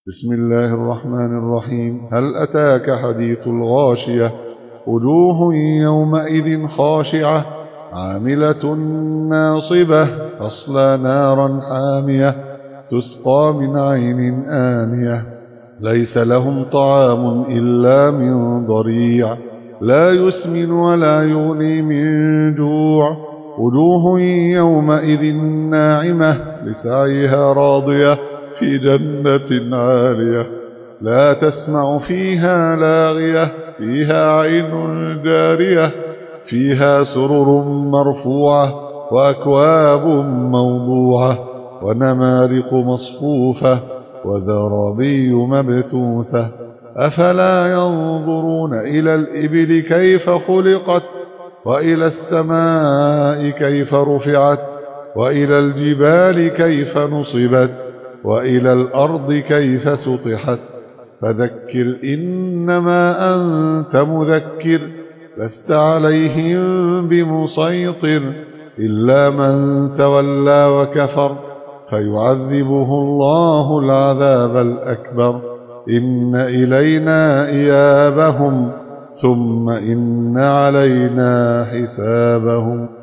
بسم الله الرحمن الرحيم. هل أتاك حديث الغاشية؟ وجوه يومئذ خاشعة عاملة ناصبة تصلى نارا حامية تسقى من عين آنية ليس لهم طعام إلا من ضريع لا يسمن ولا يغني من جوع وجوه يومئذ ناعمة لسعيها راضية في جنة عالية لا تسمع فيها لاغية فيها عين جارية فيها سرر مرفوعة وأكواب موضوعة ونمارق مصفوفة وزرابي مبثوثة أفلا ينظرون إلى الإبل كيف خلقت وإلى السماء كيف رفعت وإلى الجبال كيف نصبت وإلى الأرض كيف سطحت فذكر إنما أنت مذكر لست عليهم بمسيطر إلا من تولى وكفر فيعذبه الله العذاب الأكبر إن إلينا إيابهم ثم إن علينا حسابهم.